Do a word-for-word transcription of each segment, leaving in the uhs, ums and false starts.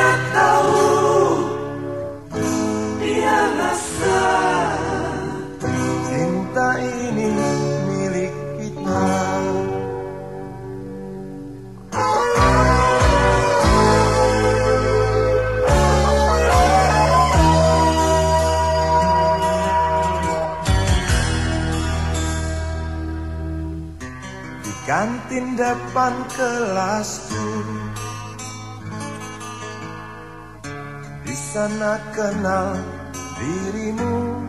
Kantin depan kelasku, di sana kenal dirimu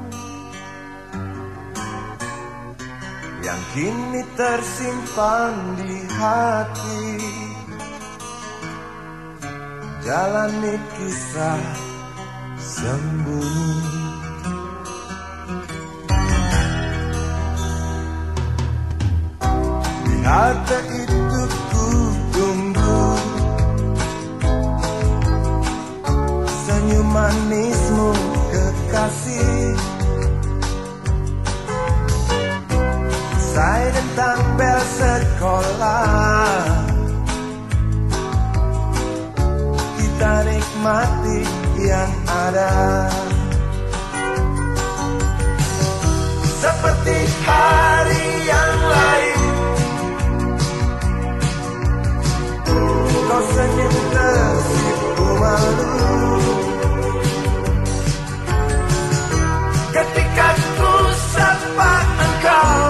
yang kini tersimpan di hati. Jalani kisah sembunyi. Halte itu ku tunggu, senyum manismu kekasih. Usai tentang bel sekolah, kita nikmati yang ada. Seperti hari yang lain, kau senyum tersipu malu ketika ku sapa engkau.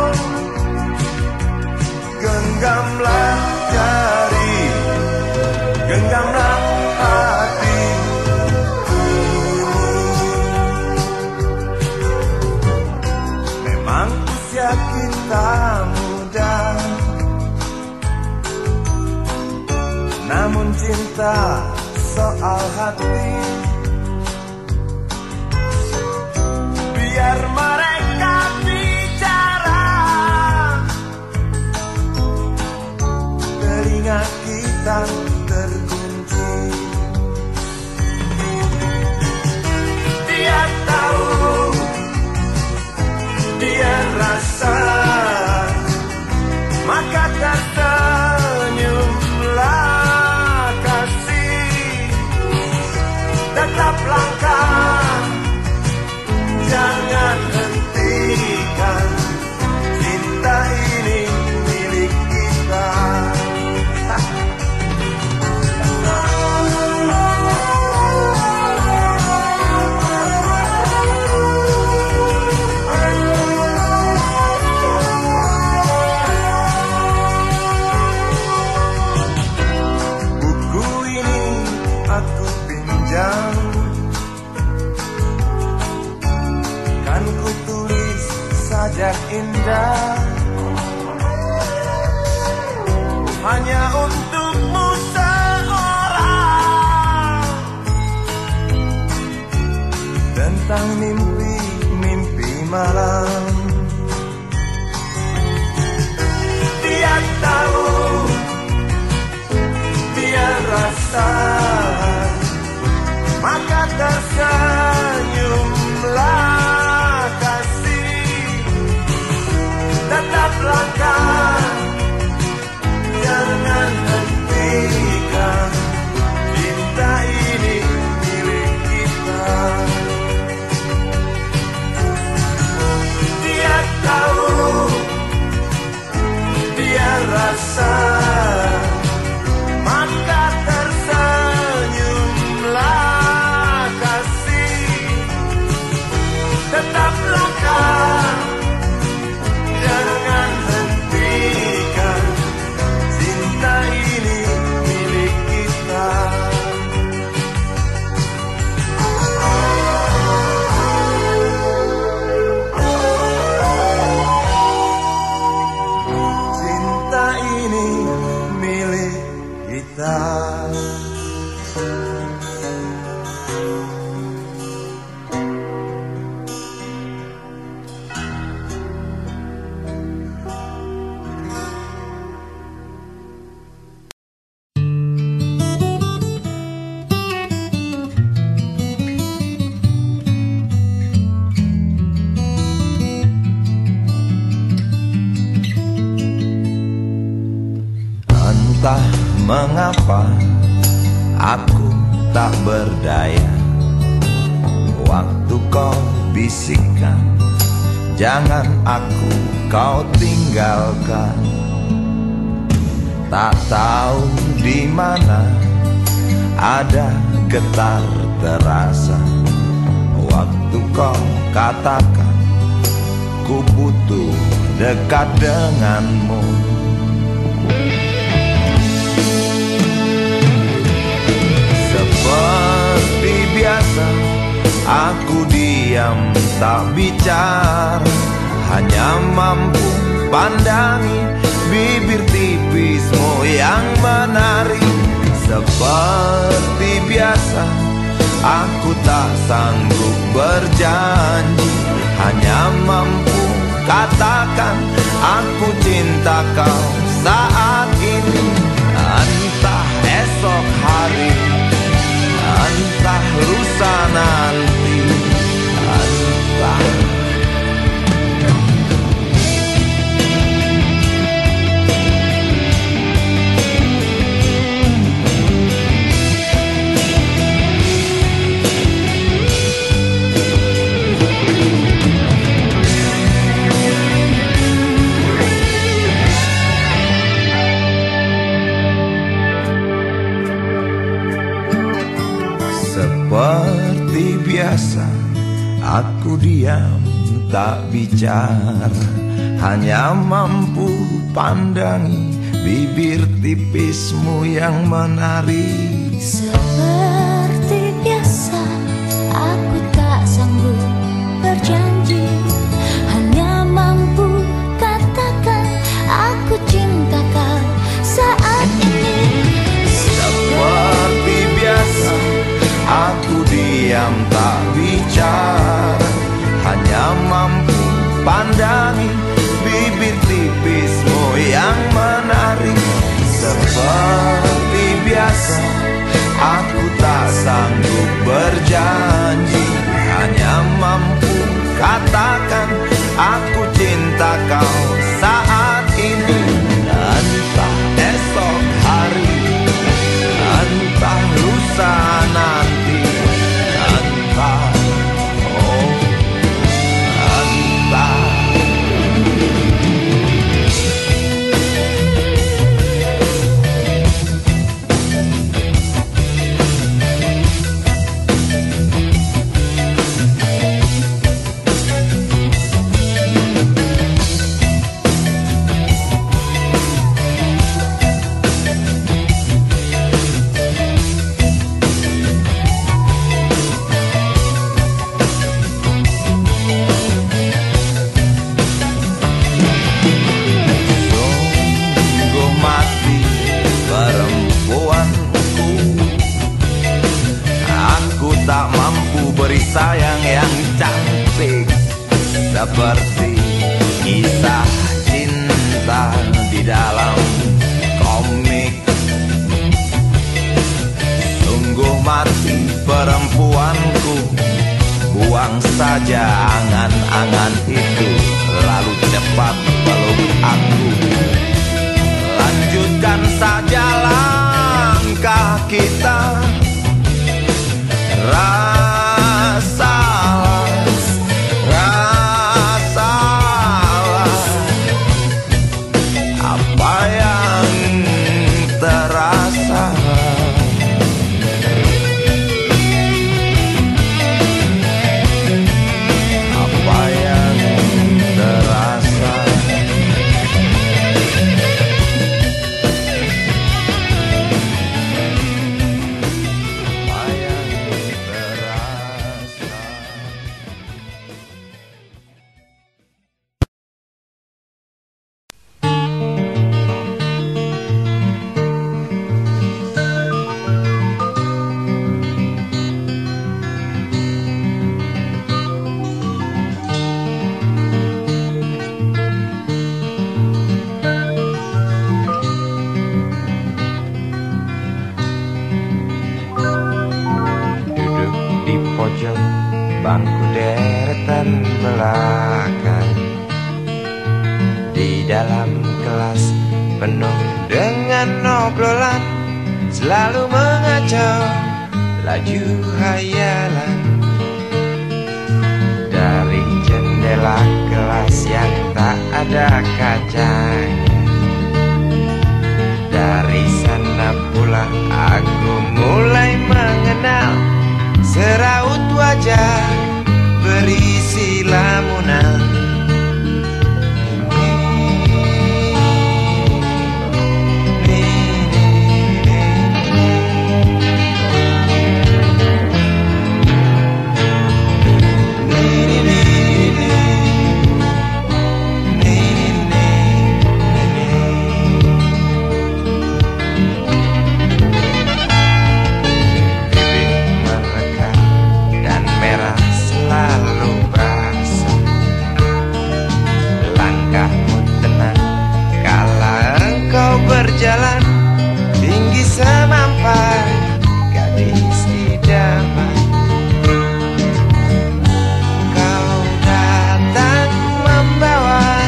Genggamlah jari, genggamlah hati. Memang usia kita muda, namun cinta soal hati. Biar mereka bicara, telinga kita terkunci. Dia tahu, dia rasa, maka tersenyumlah. Tetap langkah, jangan hentikan, cinta ini milik kita. Buku ini aku pinjam, kan ku tulis sajak indah hanya untukmu seorang, tentang mimpi-mimpi malam. Dia tahu, dia rasa, maka tersenyumlah kasih. Tetap langkah, jangan hentikan, cinta ini milik kita. Dia tahu, dia rasa, maka tersenyumlah kasih. Tetap langkah, jangan hentikan, cinta ini milik kita. Cinta ini milik kita. Entah mengapa aku tak berdaya. Waktu kau bisikkan, jangan aku kau tinggalkan. Tak tahu di mana ada getar terasa. Waktu kau katakan ku butuh dekat denganmu. Seperti biasa aku diam tak bicara, hanya mampu pandangi bibir tipismu yang menari. Seperti biasa aku tak sanggup berjanji, hanya mampu katakan aku cinta kau saat ini. Entah esok hari, entah lusa nanti, entah. Seperti biasa aku diam tak bicara, hanya mampu pandangi bibir tipismu yang menari. Seperti biasa aku tak sanggup berjanji, hanya mampu katakan aku cinta kau saat ini. Seperti biasa aku diam tak bicara, hanya mampu pandangi bibir tipismu yang menari. Seperti biasa aku tak sanggup berjanji, hanya mampu katakan aku cinta kau saat ini. Entah esok hari, entah lusa nanti, entah, oh, entah. Tak mampu beri sayang yang cantik seperti kisah cinta di dalam komik. Sungguh mati perempuanku, buang saja angan-angan itu, lalu cepat peluk aku. Lanjutkan saja langkah kita. Rasalah, rasalah apa yang terasa. Apa yang terasa. pojok bangku deretan belakang. Di dalam kelas penuh dengan obrolan, selalu mengacau, baju hayalan dari jendela kelas yang tak ada kacanya. Dari sana pula aku mulai mengenal seraut wajah berisi lamunan. Berjalan tinggi semampai gadis idaman. Kau datang membawa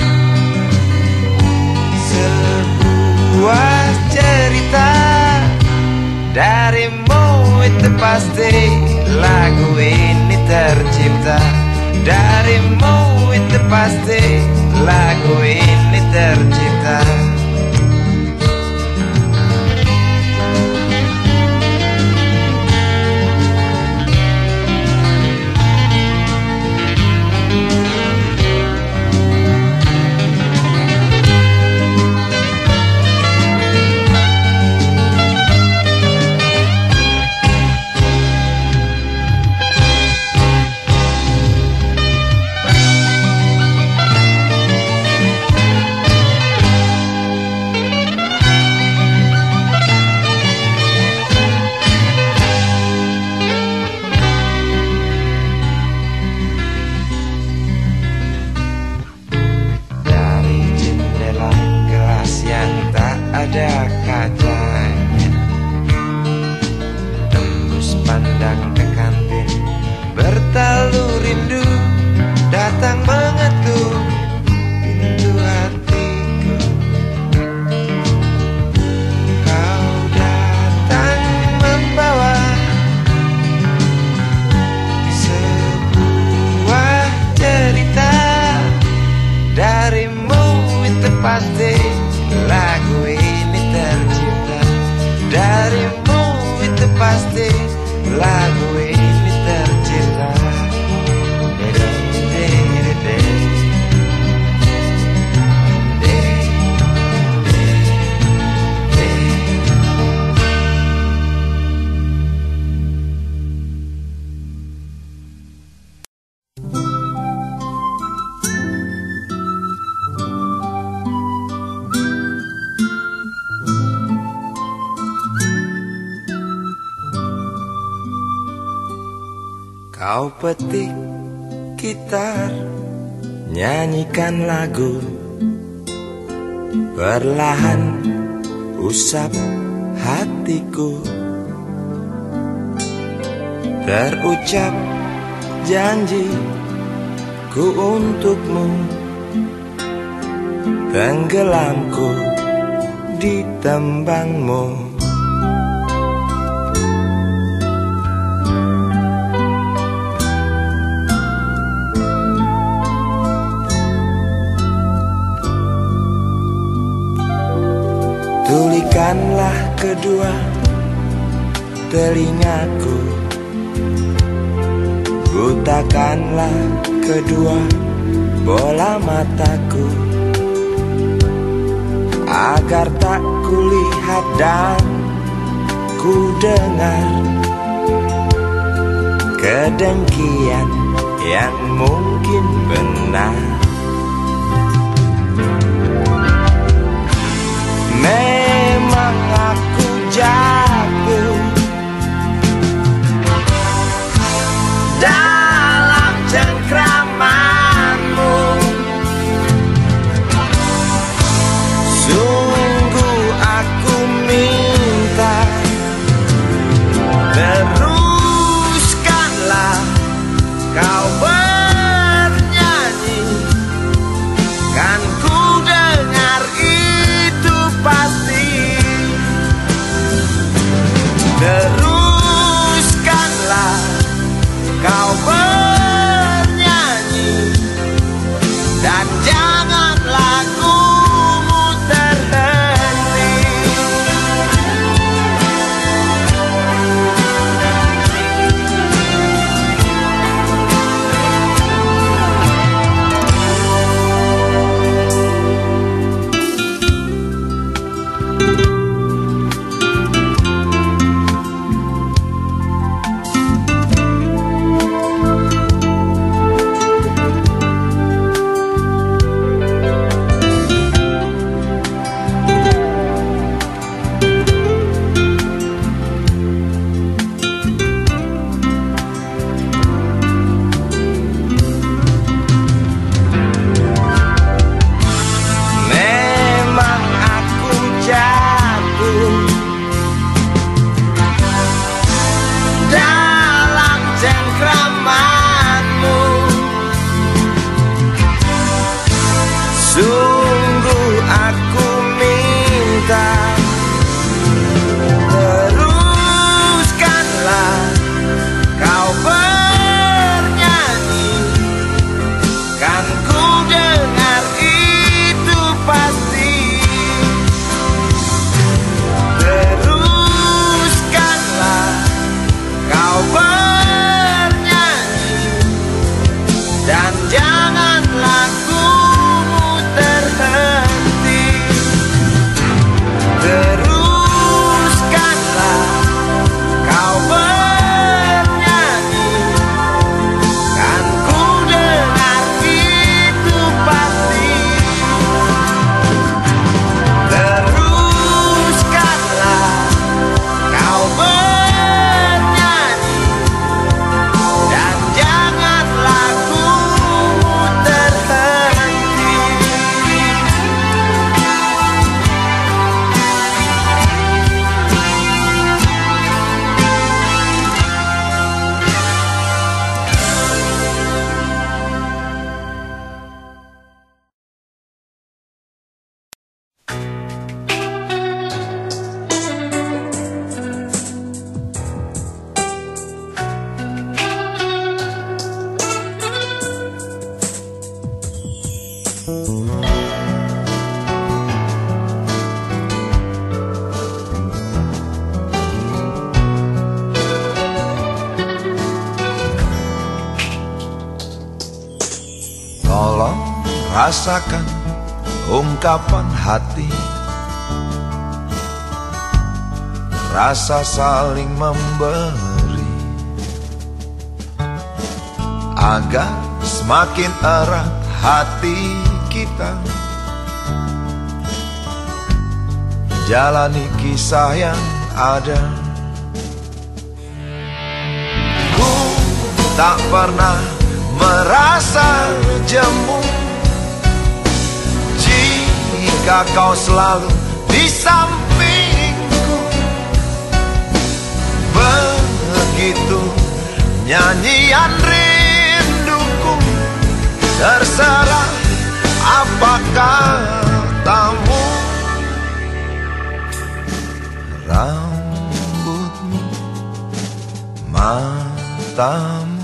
sebuah cerita. Darimu itu pasti lagu ini tercipta. Darimu itu pasti lagu ini tercipta. Ada kacanya, tembus pandang ke kantin, bertalu rindu datang mengetuk pintu hatiku. Kau datang membawa sebuah cerita. Darimu itu pasti lagu ini tercipta. Darimu itu pasti lagu ini tercipta. Kau petik gitar, nyanyikan lagu, perlahan usap hatiku. Terucap janji ku untukmu, tenggelamku di tembangmu. Tulikanlah kedua telingaku, butakanlah kedua bola mataku, agar tak kulihat dan ku dengar kedengkian yang mungkin benar. Memang aku jago dalam cengkramanmu, sungguh aku minta teruskanlah kau bernyanyi, kan ku dengar itu pasti. rasakan ungkapan hati, rasa saling memberi, agar semakin erat hati kita. Jalani kisah yang ada. Ku tak pernah merasa jemu jika kau selalu di sampingku. Begitu nyanyian rinduku, terserah apa katamu. Rambutmu, matamu,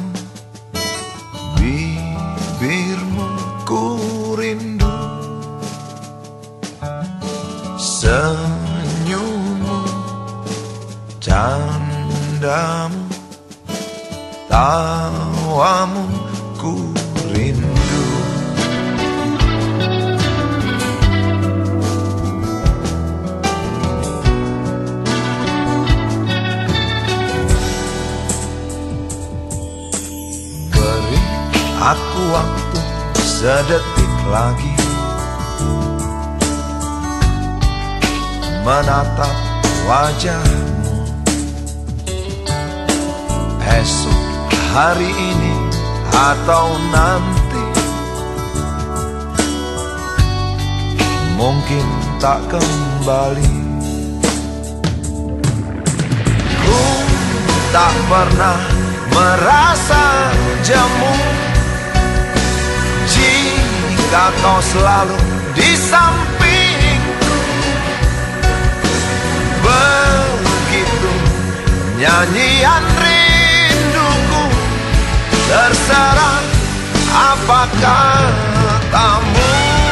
bibirmu ku rindu, senyummu, candamu, tawamu ku rindu. Aku waktu sedetik lagi menatap wajahmu. Esok hari ini atau nanti mungkin tak kembali. Ku tak pernah merasa jemu jika kau selalu di sampingku. Begitu nyanyian rinduku, terserah apa katamu.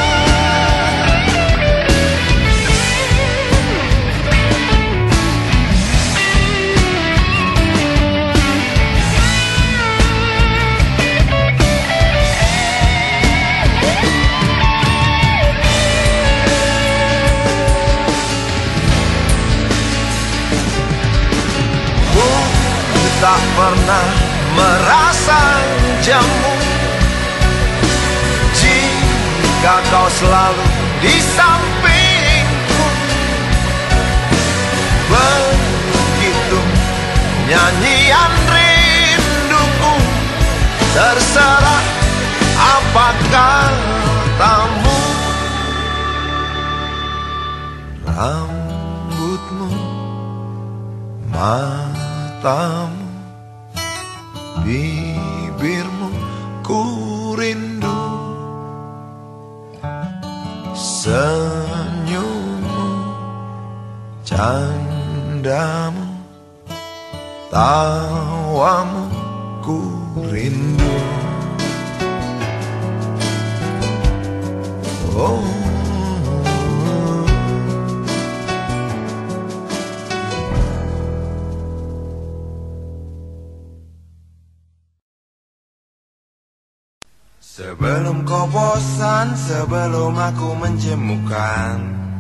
Tak pernah merasa jemu jika kau selalu di sampingku. Begitu nyanyian rinduku, terserah apa katamu. Rambutmu, matamu, bibirmu ku rindu, senyummu, candamu, tawamu ku rindu. Oh, sebelum kau bosan, sebelum aku menjemukan,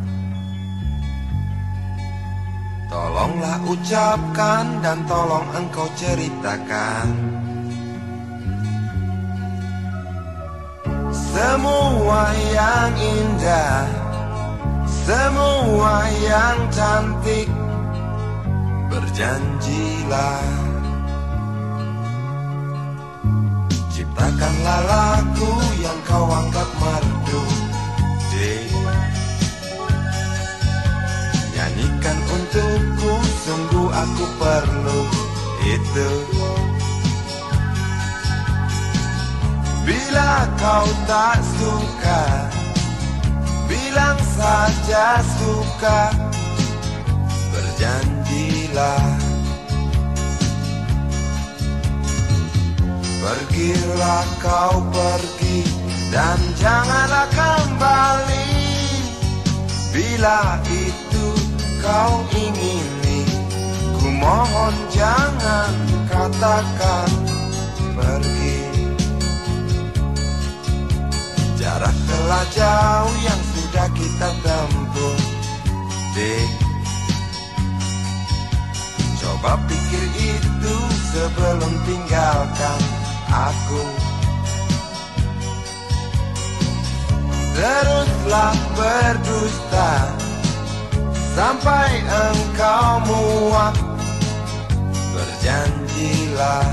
tolonglah ucapkan dan tolong engkau ceritakan semua yang indah, semua yang cantik. Berjanjilah, ciptakanlah lagu yang kau anggap merdu, nyanyikan untukku, sungguh aku perlu itu. Bila kau tak suka, bilang saja suka. Berjanjilah, pergilah kau pergi dan janganlah kembali. Bila itu kau ingini, ku mohon jangan katakan pergi. Jarak sana jauh yang sudah kita tempuh, dek. Coba pikir itu sebelum tinggalkan aku. Teruslah berdusta sampai engkau muak. Berjanjilah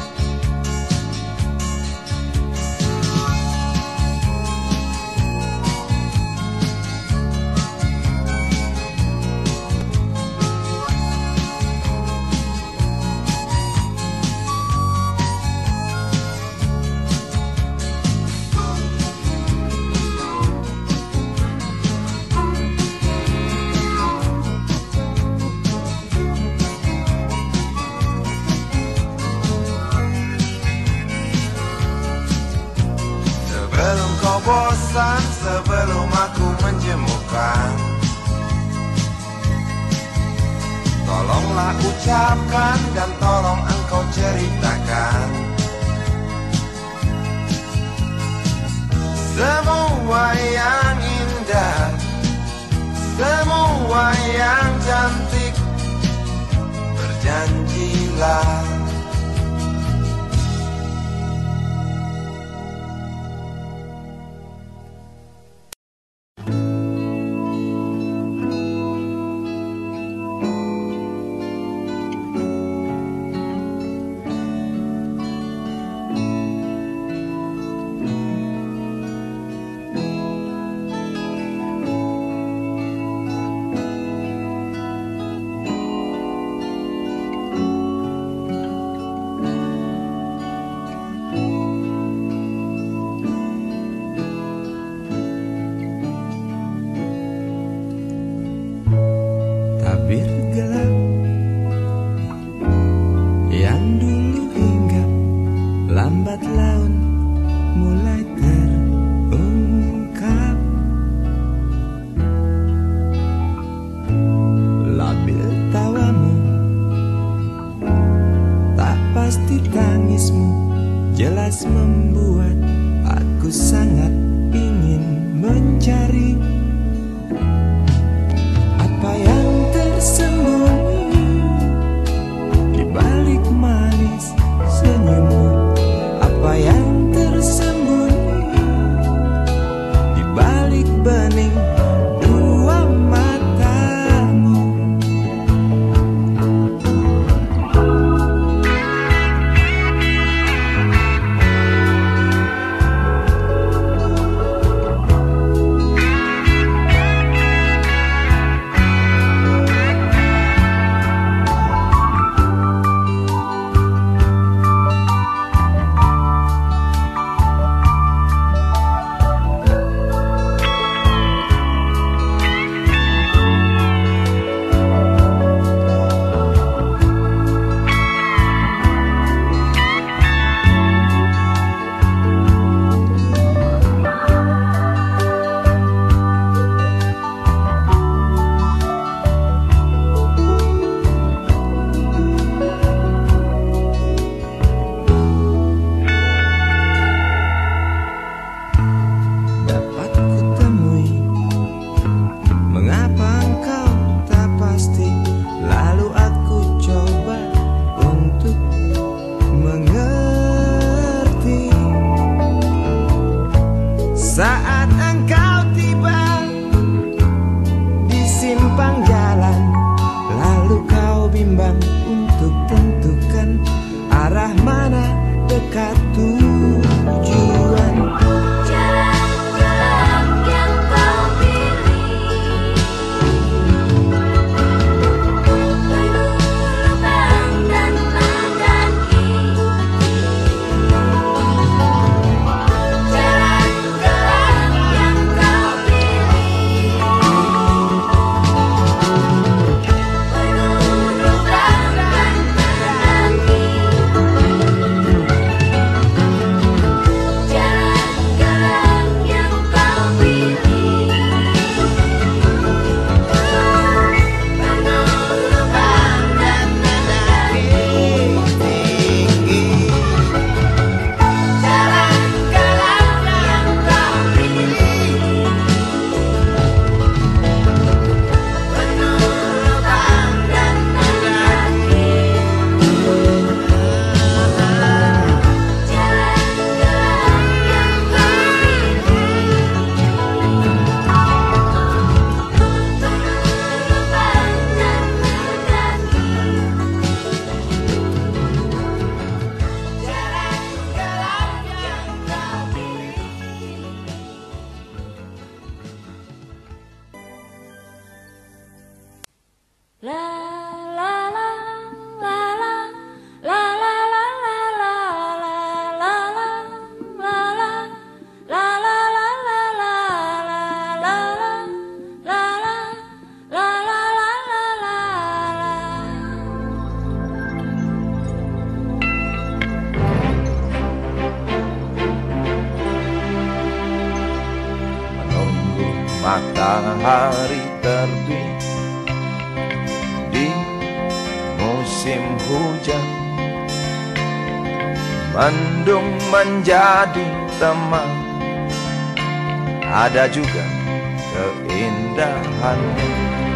bosan sebelum aku menjemukan. Tolonglah ucapkan dan tolong engkau ceritakan semua yang indah, semua yang cantik. Berjanjilah. matahari terbit di musim hujan, mendung menjadi teman, ada juga keindahannya.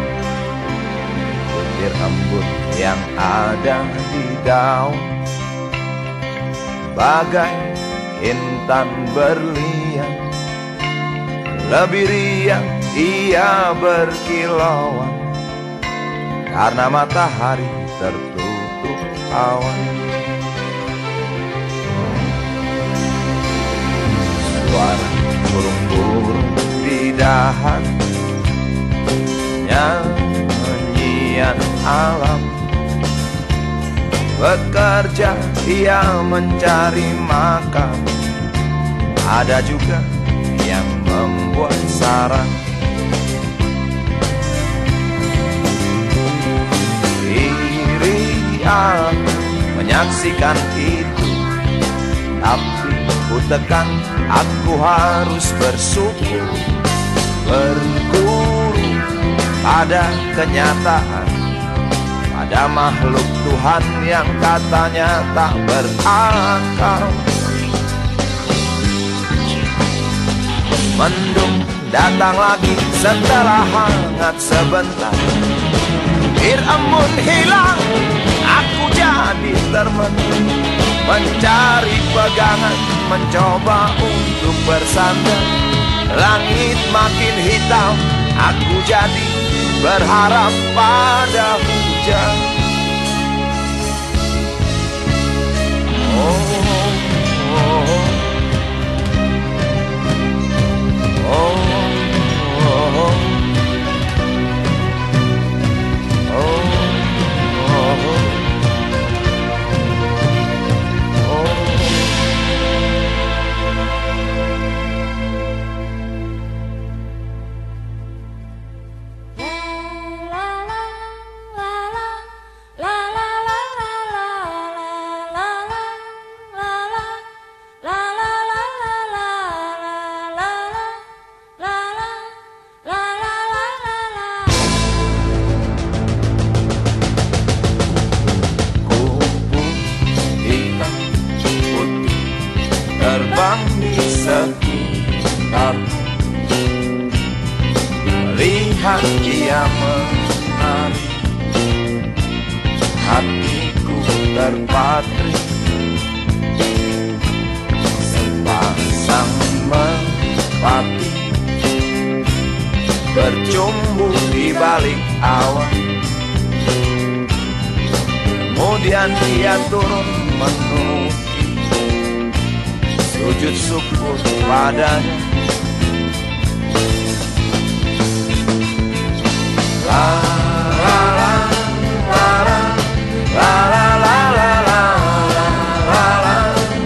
Butir embun yang ada di daun, bagai intan berlian, lebih riang ia berkilauan, karena matahari tertutup awan. Suara burung-burung di dahan, nyanyian alam, bekerja ia mencari makan, ada juga yang membuat sarang. Iri aku menyaksikan itu, tapi ku tekan aku harus bersyukur, berguru pada kenyataan, pada makhluk Tuhan yang katanya tak berakal. Mendung datang lagi setelah hangat sebentar, bir embun hilang, aku jadi termenung, mencari pegangan, mencoba untuk bersandar. Langit makin hitam, aku jadi berharap pada hujan. Oh, oh, oh. Oh, oh, oh. Oh, oh, oh. Terbang di sekitar, melihat dia menari, hatiku terpatri, sepasang merpati bercumbu di balik awan. Kemudian dia turun menukik, sujud syukur padanya. La la la la la la la la la la la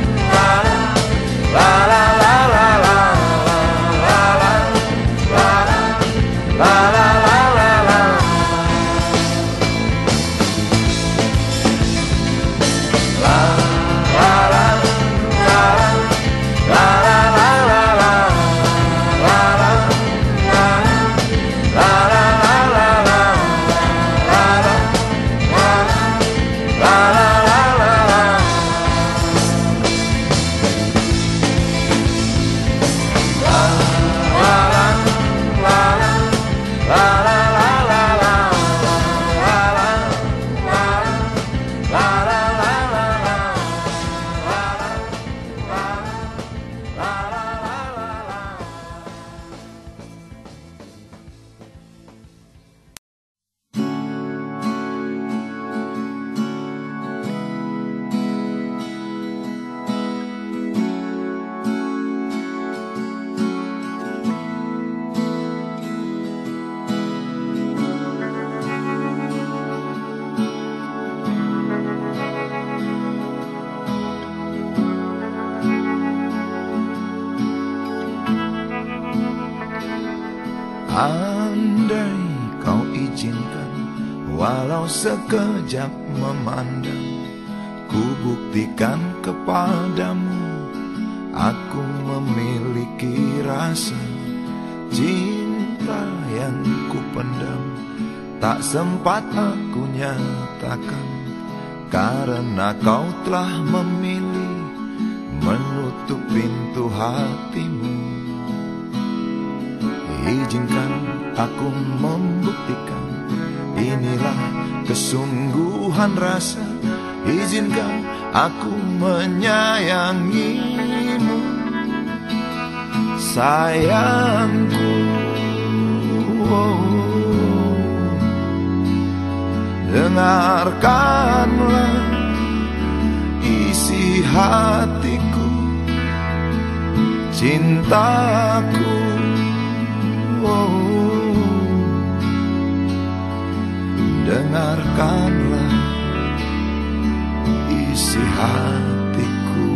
Andai kau izinkan, walau sekejap memandang, ku buktikan kepadamu, aku memiliki rasa cinta cinta yang ku pendam, tak sempat aku nyatakan, karena kau telah memilih menutup pintu hatimu. Izinkan aku membuktikan, inilah kesungguhan rasa. Izinkan aku menyayangimu, sayangku. Oh, dengarkanlah isi hatiku, cintaku. Oh, dengarkanlah isi hatiku.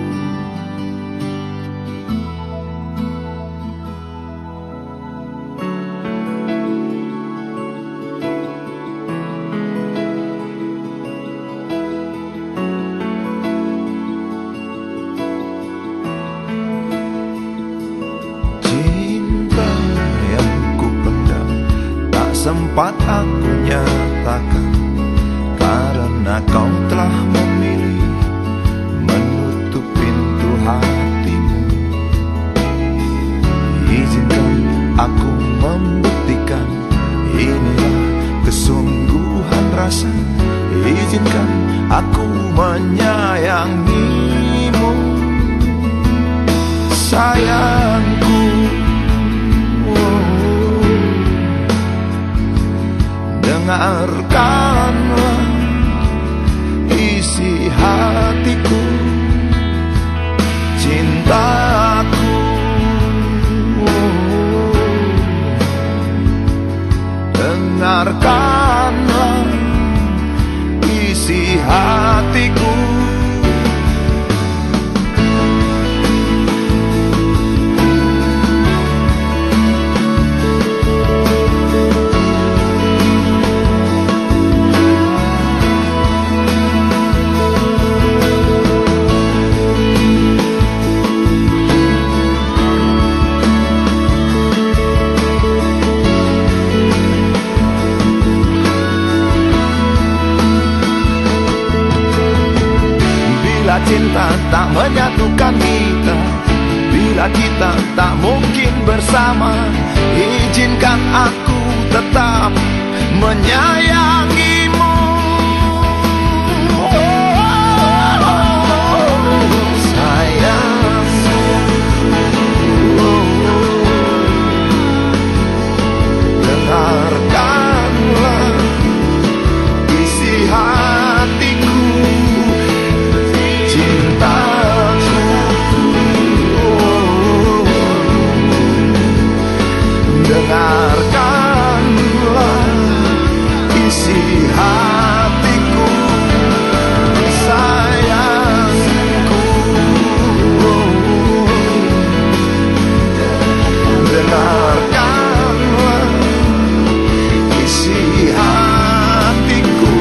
Sempat aku nyatakan, karena kau telah memilih menutup pintu hatimu. Izinkan aku membuktikan, inilah kesungguhan rasa. Izinkan aku menyayangimu, sayangku. Dengarkanlah isi hatiku, cintaku. Dengarkanlah isi hatiku. Bila cinta tak menyatukan kita, bila kita tak mungkin bersama, izinkan aku tetap menyayangimu. Sayang, dengarkanlah isi hatiku, cintaku. Dengarkanlah isi hatiku, sayangku. Dengarkanlah isi hatiku.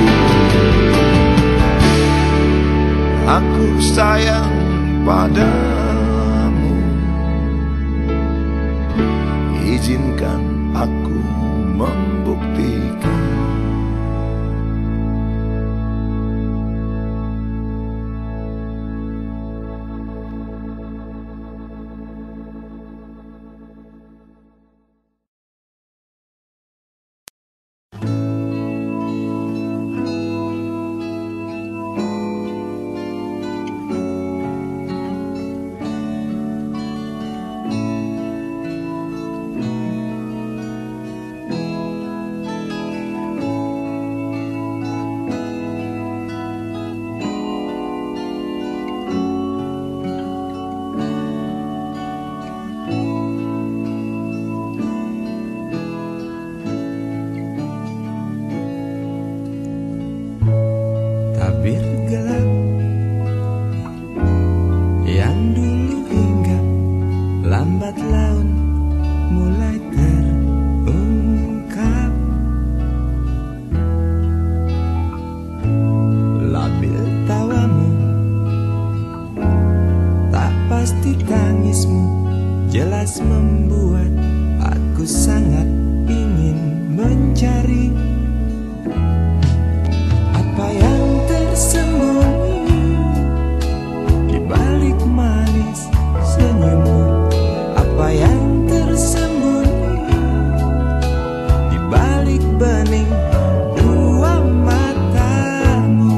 Aku sayang padamu, izinkan aku membuktikan. Tabir gelap yang dulu hinggap, lambat laun mulai terungkap. Labil tawamu, tak pasti tangismu, jelas membuat aku sangat mencari apa yang tersembunyi di balik manis senyummu, apa yang tersembunyi di balik bening dua matamu.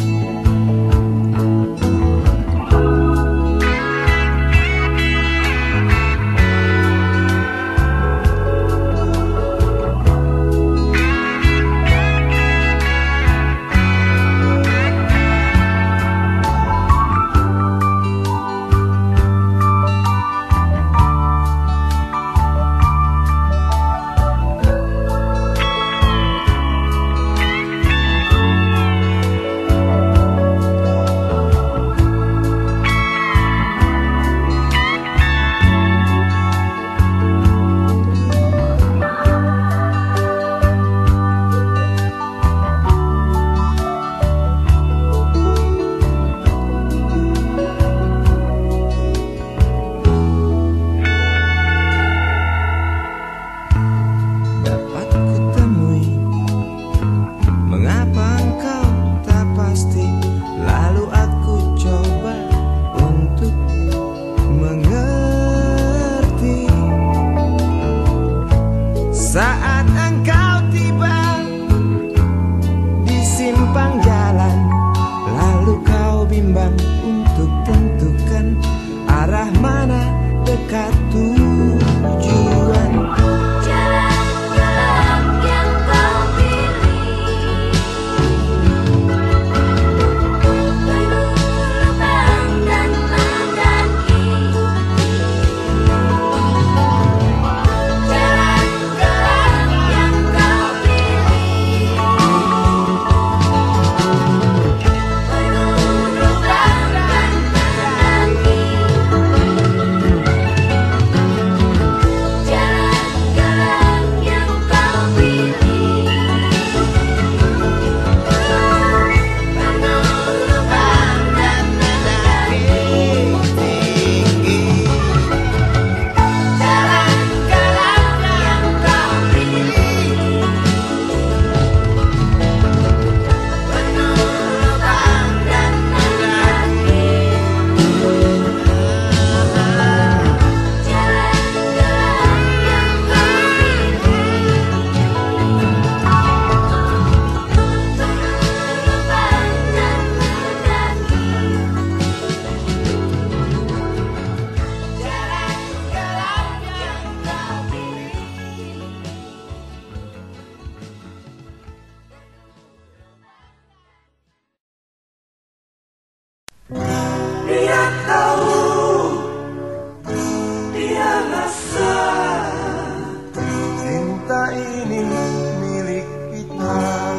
Saat engkau tiba di simpang jalan, lalu kau bimbang untuk tentukan arah mana dekat tujuan. Jalan gelap yang kau pilih, penuh lubang dan mendaki. Jalan gelap yang kau pilih, penuh lubang dan mendaki. Dia tahu, dia rasa cinta ini milik kita.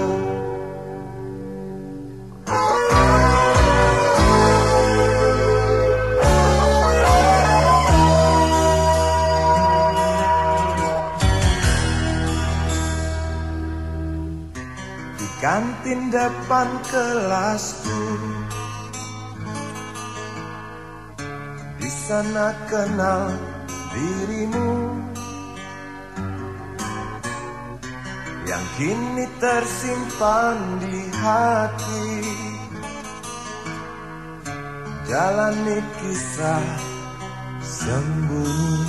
Di kantin depan kelasku, di sana kenal dirimu, yang kini tersimpan di hati. Jalani kisah sembunyi.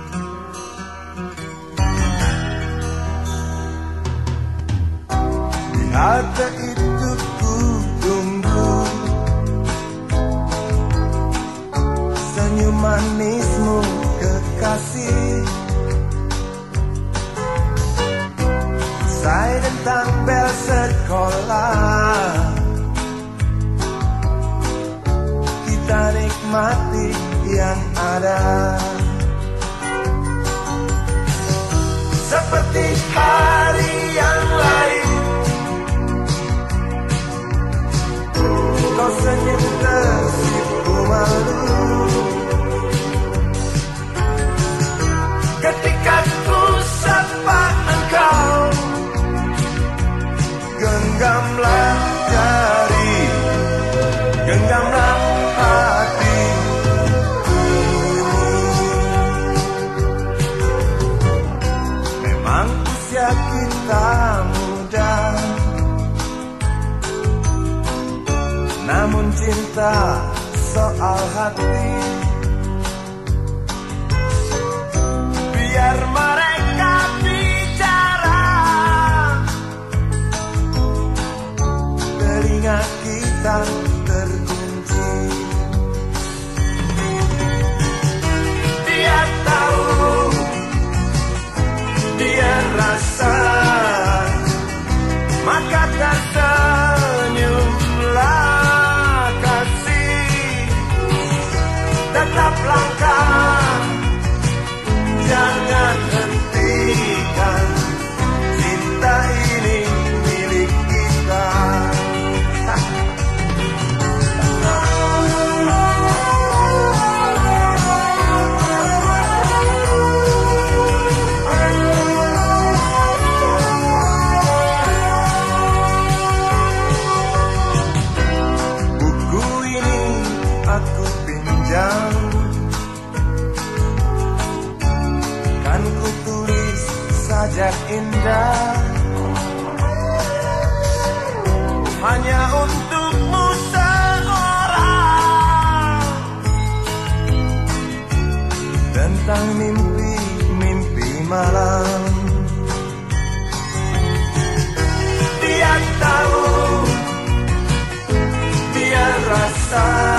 Di halte itu ku tunggu senyum manismu kekasih. Usai tentang bel sekolah, kita nikmati yang ada. Seperti hari yang lain, kau senyum tersipu malu ketika ku sapa engkau. Genggamlah jari, genggamlah hati. Memang usia kita cinta, soal hati. Biar mereka bicara, telinga kita terkunci. Dia tahu, dia rasa, maka tersenyumlah kasih. Tetap langkah, jangan hentikan, cinta ini milik kita. Buku ini aku pinjam, kan ku tulis sajak indah, hanya untukmu seorang, tentang mimpi-mimpi malam. Dia tahu, dia rasa,